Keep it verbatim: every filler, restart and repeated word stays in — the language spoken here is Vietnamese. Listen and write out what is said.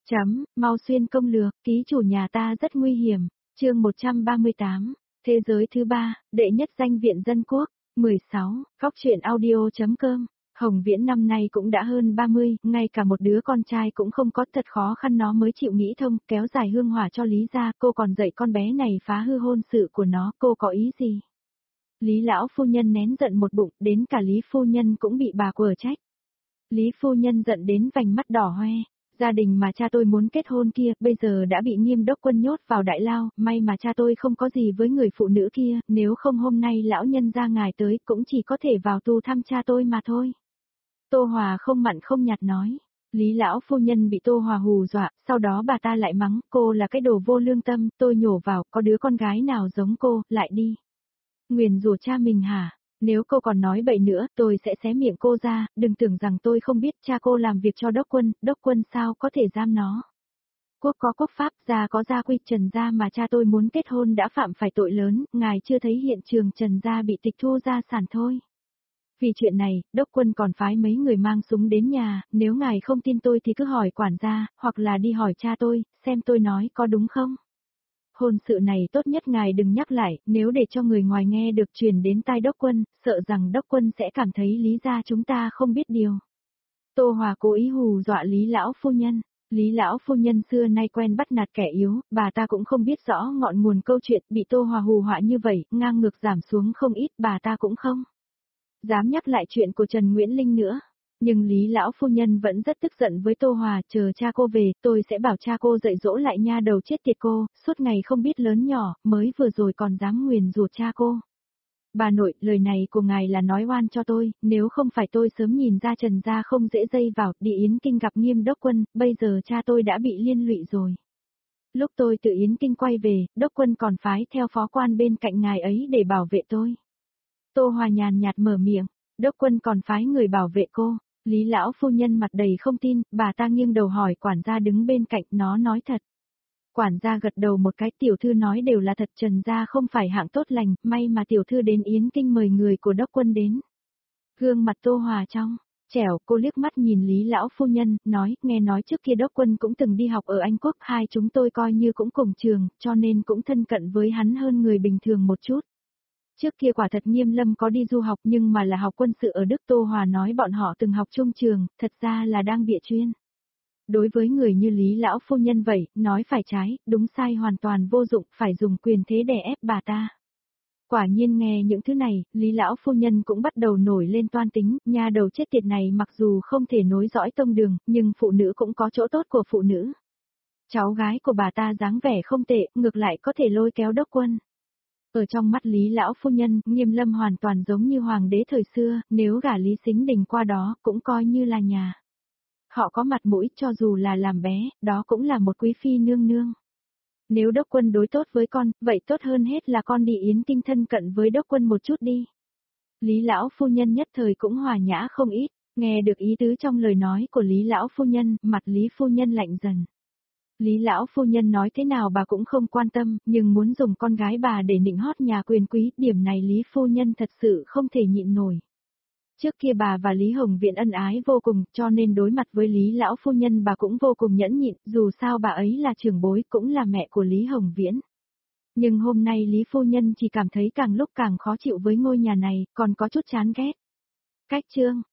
Chấm, mau xuyên công lược, ký chủ nhà ta rất nguy hiểm. Chương một trăm ba mươi tám, thế giới thứ ba, đệ nhất danh viện dân quốc. mười sáu, Phóc truyện audio.com. Hồng Viễn năm nay cũng đã hơn ba mươi, ngay cả một đứa con trai cũng không có, thật khó khăn nó mới chịu nghĩ thông, kéo dài hương hỏa cho Lý gia, cô còn dạy con bé này phá hư hôn sự của nó, cô có ý gì? Lý lão phu nhân nén giận một bụng, đến cả Lý phu nhân cũng bị bà quở trách. Lý phu nhân giận đến vành mắt đỏ hoe. Gia đình mà cha tôi muốn kết hôn kia, bây giờ đã bị Nghiêm Đốc Quân nhốt vào đại lao, may mà cha tôi không có gì với người phụ nữ kia, nếu không hôm nay lão nhân gia ngài tới cũng chỉ có thể vào tu thăm cha tôi mà thôi. Tô Hòa không mặn không nhạt nói. Lý lão phu nhân bị Tô Hòa hù dọa, sau đó bà ta lại mắng, cô là cái đồ vô lương tâm, tôi nhổ vào, có đứa con gái nào giống cô, lại đi. Nguyền rủa cha mình hả? Nếu cô còn nói bậy nữa, tôi sẽ xé miệng cô ra, đừng tưởng rằng tôi không biết cha cô làm việc cho Đốc Quân, Đốc Quân sao có thể giam nó. Quốc có quốc pháp, gia có gia quy, Trần gia mà cha tôi muốn kết hôn đã phạm phải tội lớn, ngài chưa thấy hiện trường Trần gia bị tịch thu gia sản thôi. Vì chuyện này, Đốc Quân còn phái mấy người mang súng đến nhà, nếu ngài không tin tôi thì cứ hỏi quản gia, hoặc là đi hỏi cha tôi, xem tôi nói có đúng không. Hôn sự này tốt nhất ngài đừng nhắc lại, nếu để cho người ngoài nghe được truyền đến tai Đốc Quân, sợ rằng Đốc Quân sẽ cảm thấy Lý gia chúng ta không biết điều. Tô Hòa cố ý hù dọa Lý lão phu nhân. Lý lão phu nhân xưa nay quen bắt nạt kẻ yếu, bà ta cũng không biết rõ ngọn nguồn câu chuyện, bị Tô Hòa hù họa như vậy, ngang ngược giảm xuống không ít, bà ta cũng không dám nhắc lại chuyện của Trần Nguyễn Linh nữa. Nhưng Lý lão phu nhân vẫn rất tức giận với Tô Hòa, chờ cha cô về, tôi sẽ bảo cha cô dạy dỗ lại nha đầu chết tiệt cô, suốt ngày không biết lớn nhỏ, mới vừa rồi còn dám nguyền rủa cha cô. Bà nội, lời này của ngài là nói oan cho tôi, nếu không phải tôi sớm nhìn ra Trần gia không dễ dây vào, đi Yến Kinh gặp Nghiêm Đốc Quân, bây giờ cha tôi đã bị liên lụy rồi. Lúc tôi từ Yến Kinh quay về, Đốc Quân còn phái theo phó quan bên cạnh ngài ấy để bảo vệ tôi. Tô Hòa nhàn nhạt mở miệng, Đốc Quân còn phái người bảo vệ cô. Lý lão phu nhân mặt đầy không tin, bà ta nghiêng đầu hỏi quản gia đứng bên cạnh, nó nói thật. Quản gia gật đầu một cái, tiểu thư nói đều là thật, Trần gia không phải hạng tốt lành, may mà tiểu thư đến Yến Kinh mời người của Đốc Quân đến. Gương mặt Tô Hòa trong trẻo, cô liếc mắt nhìn Lý lão phu nhân, nói, nghe nói trước kia Đốc Quân cũng từng đi học ở Anh Quốc, hai chúng tôi coi như cũng cùng trường, cho nên cũng thân cận với hắn hơn người bình thường một chút. Trước kia quả thật Nghiêm Lâm có đi du học nhưng mà là học quân sự ở Đức. Tô Hòa nói bọn họ từng học chung trường, thật ra là đang bịa chuyên. Đối với người như Lý lão phu nhân vậy, nói phải trái, đúng sai hoàn toàn vô dụng, phải dùng quyền thế đè ép bà ta. Quả nhiên nghe những thứ này, Lý lão phu nhân cũng bắt đầu nổi lên toan tính, nha đầu chết tiệt này mặc dù không thể nối dõi tông đường, nhưng phụ nữ cũng có chỗ tốt của phụ nữ. Cháu gái của bà ta dáng vẻ không tệ, ngược lại có thể lôi kéo Đốc Quân. Ở trong mắt Lý lão phu nhân, Nghiêm Lâm hoàn toàn giống như hoàng đế thời xưa, nếu gả Lý Sính Đình qua đó, cũng coi như là nhà. Họ có mặt mũi, cho dù là làm bé, đó cũng là một quý phi nương nương. Nếu Đốc Quân đối tốt với con, vậy tốt hơn hết là con đi Yến Kinh thân cận với Đốc Quân một chút đi. Lý lão phu nhân nhất thời cũng hòa nhã không ít, nghe được ý tứ trong lời nói của Lý lão phu nhân, mặt Lý phu nhân lạnh dần. Lý lão phu nhân nói thế nào bà cũng không quan tâm, nhưng muốn dùng con gái bà để nịnh hót nhà quyền quý, điểm này Lý phu nhân thật sự không thể nhịn nổi. Trước kia bà và Lý Hồng Viễn ân ái vô cùng, cho nên đối mặt với Lý lão phu nhân bà cũng vô cùng nhẫn nhịn, dù sao bà ấy là trưởng bối cũng là mẹ của Lý Hồng Viễn. Nhưng hôm nay Lý phu nhân chỉ cảm thấy càng lúc càng khó chịu với ngôi nhà này, còn có chút chán ghét. Cách chương